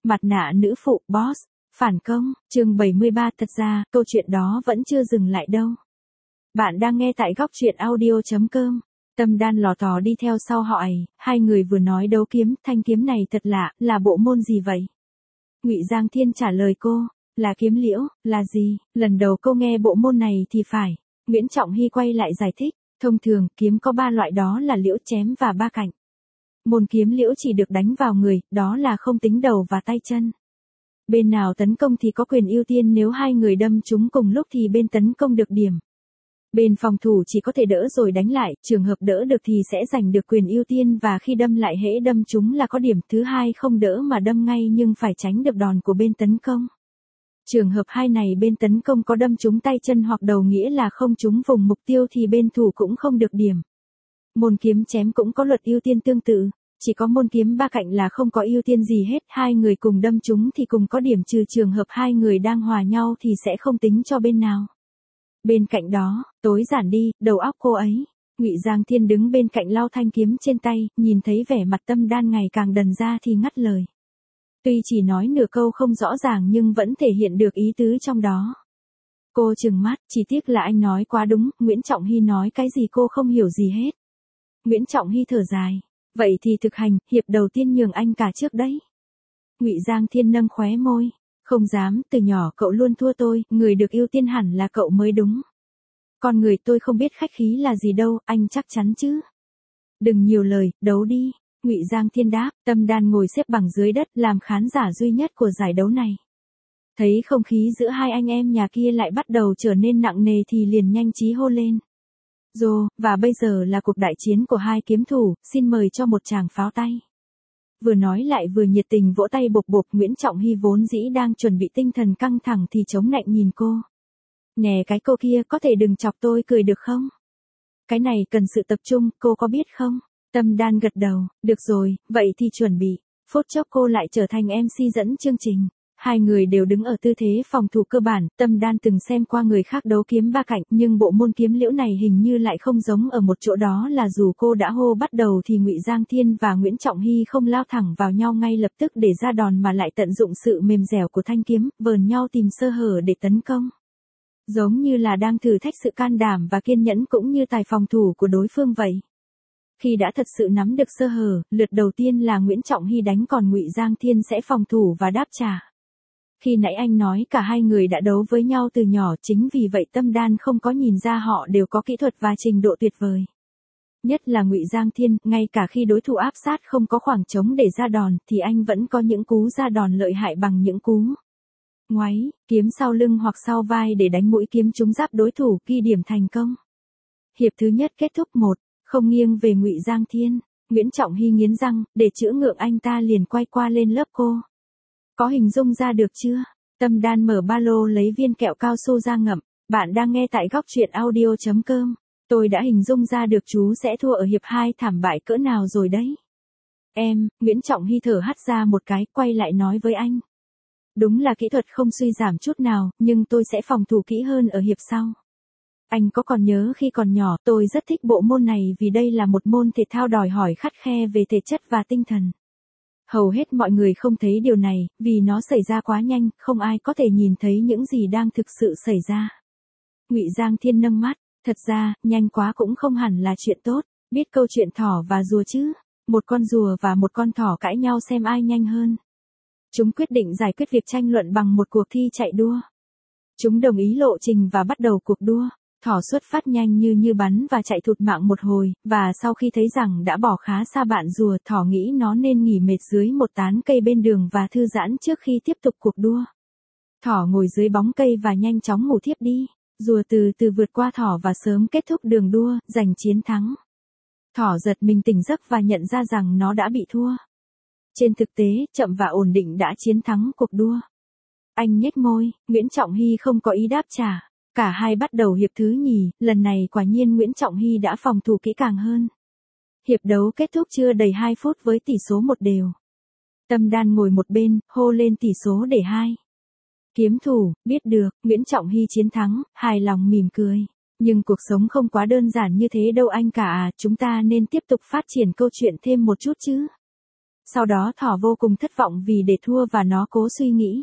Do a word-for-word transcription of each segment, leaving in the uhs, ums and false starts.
Mặt nạ nữ phụ boss, phản công, chương bảy mươi ba. Thật ra, câu chuyện đó vẫn chưa dừng lại đâu. Bạn đang nghe tại góc truyện audio chấm com. Tâm Đan lò tò đi theo sau họ ấy, hai người vừa nói đấu kiếm, thanh kiếm này thật lạ, là bộ môn gì vậy? Ngụy Giang Thiên trả lời cô, là kiếm liễu, là gì? Lần đầu cô nghe bộ môn này thì phải. Nguyễn Trọng Hy quay lại giải thích, thông thường, kiếm có ba loại, đó là liễu, chém và ba cạnh. Môn kiếm liễu chỉ được đánh vào người, đó là không tính đầu và tay chân. Bên nào tấn công thì có quyền ưu tiên, nếu hai người đâm chúng cùng lúc thì bên tấn công được điểm. Bên phòng thủ chỉ có thể đỡ rồi đánh lại, trường hợp đỡ được thì sẽ giành được quyền ưu tiên, và khi đâm lại hễ đâm chúng là có điểm. Thứ hai, không đỡ mà đâm ngay nhưng phải tránh được đòn của bên tấn công. Trường hợp hai này, bên tấn công có đâm trúng tay chân hoặc đầu, nghĩa là không trúng vùng mục tiêu, thì bên thủ cũng không được điểm. Môn kiếm chém cũng có luật ưu tiên tương tự, chỉ có môn kiếm ba cạnh là không có ưu tiên gì hết, hai người cùng đâm trúng thì cùng có điểm, trừ trường hợp hai người đang hòa nhau thì sẽ không tính cho bên nào. Bên cạnh đó, tối giản đi, đầu óc cô ấy. Ngụy Giang Thiên đứng bên cạnh lau thanh kiếm trên tay, nhìn thấy vẻ mặt Tâm Đan ngày càng đần ra thì ngắt lời. Tuy chỉ nói nửa câu không rõ ràng nhưng vẫn thể hiện được ý tứ trong đó. Cô trừng mắt, chỉ tiếc là anh nói quá đúng, Nguyễn Trọng Hy nói cái gì cô không hiểu gì hết. Nguyễn Trọng Hy thở dài, vậy thì thực hành, hiệp đầu tiên nhường anh cả trước đấy. Ngụy Giang Thiên nâng khóe môi, không dám, từ nhỏ cậu luôn thua tôi, người được ưu tiên hẳn là cậu mới đúng. Con người tôi không biết khách khí là gì đâu, anh chắc chắn chứ. Đừng nhiều lời, đấu đi. Ngụy Giang Thiên đáp. Tâm Đan ngồi xếp bằng dưới đất, làm khán giả duy nhất của giải đấu này. Thấy không khí giữa hai anh em nhà kia lại bắt đầu trở nên nặng nề thì liền nhanh trí hô lên. Rồ, và bây giờ là cuộc đại chiến của hai kiếm thủ, xin mời cho một tràng pháo tay. Vừa nói lại vừa nhiệt tình vỗ tay bộp bộp. Nguyễn Trọng Hy vốn dĩ đang chuẩn bị tinh thần căng thẳng thì chống nạnh nhìn cô. Nè cái cô kia, có thể đừng chọc tôi cười được không? Cái này cần sự tập trung, cô có biết không? Tâm Đan gật đầu, được rồi, vậy thì chuẩn bị. Phút chốc cô lại trở thành em xê dẫn chương trình. Hai người đều đứng ở tư thế phòng thủ cơ bản. Tâm Đan từng xem qua người khác đấu kiếm ba cạnh, nhưng bộ môn kiếm liễu này hình như lại không giống ở một chỗ, đó là dù cô đã hô bắt đầu thì Ngụy Giang Thiên và Nguyễn Trọng Hy không lao thẳng vào nhau ngay lập tức để ra đòn, mà lại tận dụng sự mềm dẻo của thanh kiếm, vờn nhau tìm sơ hở để tấn công. Giống như là đang thử thách sự can đảm và kiên nhẫn cũng như tài phòng thủ của đối phương vậy. Khi đã thật sự nắm được sơ hở, lượt đầu tiên là Nguyễn Trọng Hy đánh, còn Ngụy Giang Thiên sẽ phòng thủ và đáp trả. Khi nãy anh nói cả hai người đã đấu với nhau từ nhỏ, chính vì vậy Tâm Đan không có nhìn ra họ đều có kỹ thuật và trình độ tuyệt vời. Nhất là Ngụy Giang Thiên, ngay cả khi đối thủ áp sát không có khoảng trống để ra đòn, thì anh vẫn có những cú ra đòn lợi hại bằng những cú ngoáy, kiếm sau lưng hoặc sau vai để đánh mũi kiếm trúng giáp đối thủ, ghi điểm thành công. Hiệp thứ nhất kết thúc một không nghiêng về Ngụy Giang Thiên. Nguyễn Trọng Hy nghiến răng, để chữa ngượng anh ta liền quay qua lên lớp cô. Có hình dung ra được chưa? Tâm Đan mở ba lô lấy viên kẹo cao su ra ngậm. Bạn đang nghe tại góc truyện audio chấm com. Tôi đã hình dung ra được chú sẽ thua ở hiệp hai thảm bại cỡ nào rồi đấy. Em, Nguyễn Trọng Hy thở hắt ra một cái, quay lại nói với anh. Đúng là kỹ thuật không suy giảm chút nào, nhưng tôi sẽ phòng thủ kỹ hơn ở hiệp sau. Anh có còn nhớ khi còn nhỏ, tôi rất thích bộ môn này vì đây là một môn thể thao đòi hỏi khắt khe về thể chất và tinh thần. Hầu hết mọi người không thấy điều này, vì nó xảy ra quá nhanh, không ai có thể nhìn thấy những gì đang thực sự xảy ra. Ngụy Giang Thiên nâng mắt, thật ra, nhanh quá cũng không hẳn là chuyện tốt, biết câu chuyện thỏ và rùa chứ? Một con rùa và một con thỏ cãi nhau xem ai nhanh hơn. Chúng quyết định giải quyết việc tranh luận bằng một cuộc thi chạy đua. Chúng đồng ý lộ trình và bắt đầu cuộc đua. Thỏ xuất phát nhanh như như bắn và chạy thụt mạng một hồi, và sau khi thấy rằng đã bỏ khá xa bạn rùa, thỏ nghĩ nó nên nghỉ mệt dưới một tán cây bên đường và thư giãn trước khi tiếp tục cuộc đua. Thỏ ngồi dưới bóng cây và nhanh chóng ngủ thiếp đi. Rùa từ từ vượt qua thỏ và sớm kết thúc đường đua, giành chiến thắng. Thỏ giật mình tỉnh giấc và nhận ra rằng nó đã bị thua. Trên thực tế, chậm và ổn định đã chiến thắng cuộc đua. Anh nhếch môi, Nguyễn Trọng Hy không có ý đáp trả. Cả hai bắt đầu hiệp thứ nhì, lần này quả nhiên Nguyễn Trọng Hy đã phòng thủ kỹ càng hơn. Hiệp đấu kết thúc chưa đầy hai phút với tỷ số một đều. Tâm Đan ngồi một bên, hô lên tỷ số để hai. Kiếm thủ, biết được, Nguyễn Trọng Hy chiến thắng, hài lòng mỉm cười. Nhưng cuộc sống không quá đơn giản như thế đâu anh cả à, chúng ta nên tiếp tục phát triển câu chuyện thêm một chút chứ. Sau đó thỏ vô cùng thất vọng vì để thua và nó cố suy nghĩ.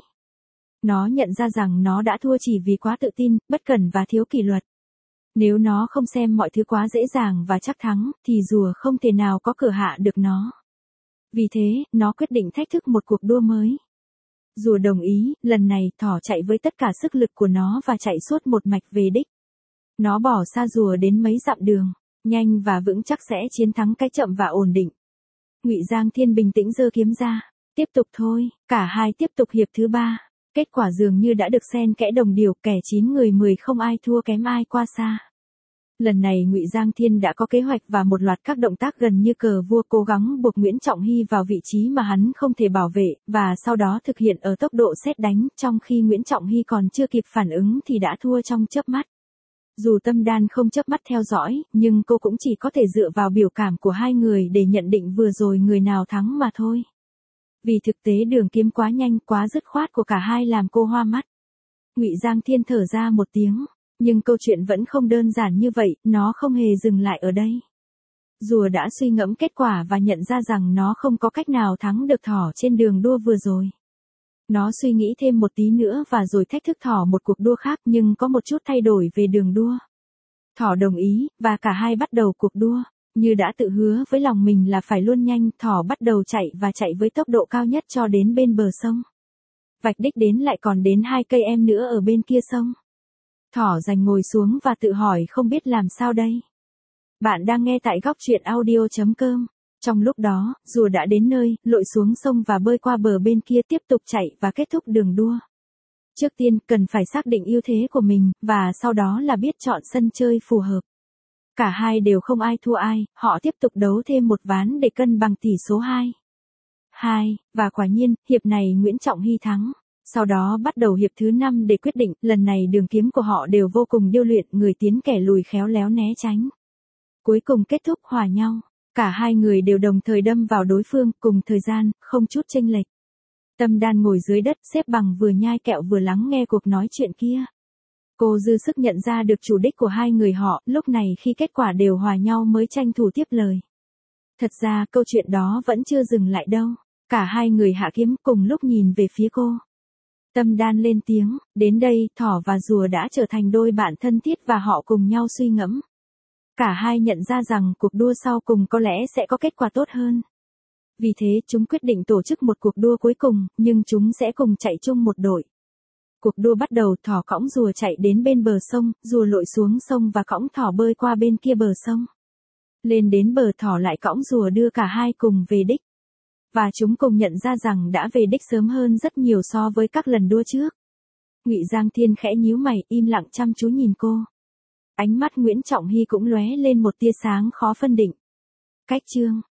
Nó nhận ra rằng nó đã thua chỉ vì quá tự tin, bất cẩn và thiếu kỷ luật. Nếu nó không xem mọi thứ quá dễ dàng và chắc thắng, thì rùa không thể nào có cửa hạ được nó. Vì thế, nó quyết định thách thức một cuộc đua mới. Rùa đồng ý, lần này thỏ chạy với tất cả sức lực của nó và chạy suốt một mạch về đích. Nó bỏ xa rùa đến mấy dặm đường, nhanh và vững chắc sẽ chiến thắng cái chậm và ổn định. Ngụy Giang Thiên bình tĩnh giơ kiếm ra, tiếp tục thôi, cả hai tiếp tục hiệp thứ ba. Kết quả dường như đã được xen kẽ đồng điều, kẻ chín người mười không ai thua kém ai qua xa. Lần này Ngụy Giang Thiên đã có kế hoạch và một loạt các động tác gần như cờ vua, cố gắng buộc Nguyễn Trọng Hy vào vị trí mà hắn không thể bảo vệ, và sau đó thực hiện ở tốc độ sét đánh, trong khi Nguyễn Trọng Hy còn chưa kịp phản ứng thì đã thua trong chớp mắt. Dù Tâm Đan không chớp mắt theo dõi, nhưng cô cũng chỉ có thể dựa vào biểu cảm của hai người để nhận định vừa rồi người nào thắng mà thôi. Vì thực tế đường kiếm quá nhanh, quá dứt khoát của cả hai làm cô hoa mắt. Ngụy Giang Thiên thở ra một tiếng, nhưng câu chuyện vẫn không đơn giản như vậy, nó không hề dừng lại ở đây. Rùa đã suy ngẫm kết quả và nhận ra rằng nó không có cách nào thắng được thỏ trên đường đua vừa rồi. Nó suy nghĩ thêm một tí nữa và rồi thách thức thỏ một cuộc đua khác, nhưng có một chút thay đổi về đường đua. Thỏ đồng ý, và cả hai bắt đầu cuộc đua. Như đã tự hứa với lòng mình là phải luôn nhanh, thỏ bắt đầu chạy và chạy với tốc độ cao nhất cho đến bên bờ sông. Vạch đích đến lại còn đến hai cây em nữa ở bên kia sông. Thỏ giành ngồi xuống và tự hỏi không biết làm sao đây. Bạn đang nghe tại góc truyện audio chấm com. Trong lúc đó, rùa đã đến nơi, lội xuống sông và bơi qua bờ bên kia tiếp tục chạy và kết thúc đường đua. Trước tiên, cần phải xác định ưu thế của mình, và sau đó là biết chọn sân chơi phù hợp. Cả hai đều không ai thua ai, họ tiếp tục đấu thêm một ván để cân bằng tỷ số hai. hai, và quả nhiên, hiệp này Nguyễn Trọng Hy thắng. Sau đó bắt đầu hiệp thứ năm để quyết định, lần này đường kiếm của họ đều vô cùng điêu luyện, người tiến kẻ lùi khéo léo né tránh. Cuối cùng kết thúc hòa nhau, cả hai người đều đồng thời đâm vào đối phương, cùng thời gian, không chút chênh lệch. Tâm Đan ngồi dưới đất, xếp bằng vừa nhai kẹo vừa lắng nghe cuộc nói chuyện kia. Cô dư sức nhận ra được chủ đích của hai người họ, lúc này khi kết quả đều hòa nhau mới tranh thủ tiếp lời. Thật ra câu chuyện đó vẫn chưa dừng lại đâu, cả hai người hạ kiếm cùng lúc nhìn về phía cô. Tâm Đan lên tiếng, đến đây, thỏ và rùa đã trở thành đôi bạn thân thiết và họ cùng nhau suy ngẫm. Cả hai nhận ra rằng cuộc đua sau cùng có lẽ sẽ có kết quả tốt hơn. Vì thế chúng quyết định tổ chức một cuộc đua cuối cùng, nhưng chúng sẽ cùng chạy chung một đội. Cuộc đua bắt đầu, thỏ cõng rùa chạy đến bên bờ sông, rùa lội xuống sông và cõng thỏ bơi qua bên kia bờ sông. Lên đến bờ, thỏ lại cõng rùa đưa cả hai cùng về đích. Và chúng cùng nhận ra rằng đã về đích sớm hơn rất nhiều so với các lần đua trước. Ngụy Giang Thiên khẽ nhíu mày, im lặng chăm chú nhìn cô. Ánh mắt Nguyễn Trọng Hy cũng lóe lên một tia sáng khó phân định. Cách chương